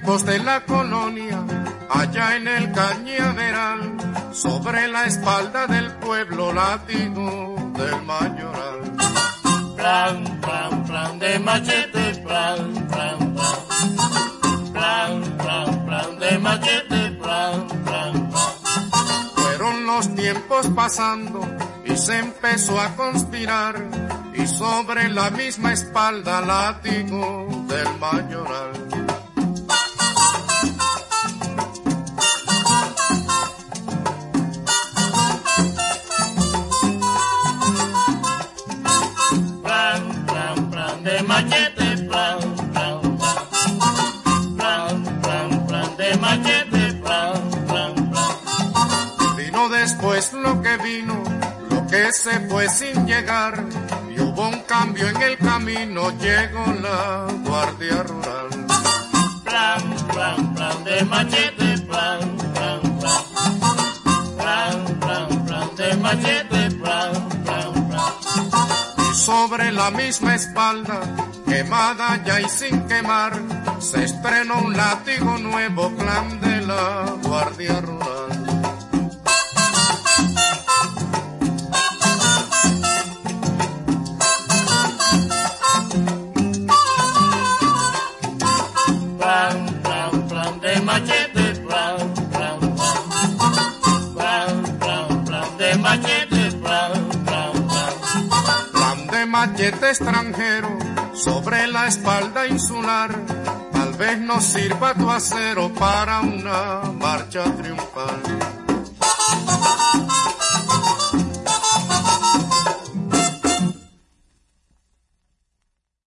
tiempos de la colonia, allá en el Cañaveral, sobre la espalda del pueblo látigo del mayoral. Plan, plan, plan de machete, plan, plan, plan. Plan, plan, plan de machete, plan, plan, plan. Fueron los tiempos pasando y se empezó a conspirar, y sobre la misma espalda látigo del mayoral. Plan, plan, plan de machete, plan, plan, plan. Plan, plan, plan de machete, plan, plan, plan. Vino después lo que vino, lo que se fue sin llegar, y hubo un cambio en el camino, llegó la Guardia Rural. Plan, plan, plan de machete, plan, plan, plan. Plan, plan, plan de machete, plan, plan, plan. Y sobre la misma espalda, quemada ya y sin quemar, se estrenó un látigo nuevo, clan de la Guardia Rural. Plan, plan, plan de machete, plan, plan, plan. Plan, plan, plan de machete, plan, plan, plan. Plan de machete extranjero sobre la espalda insular, tal vez nos sirva tu acero para una marcha triunfal.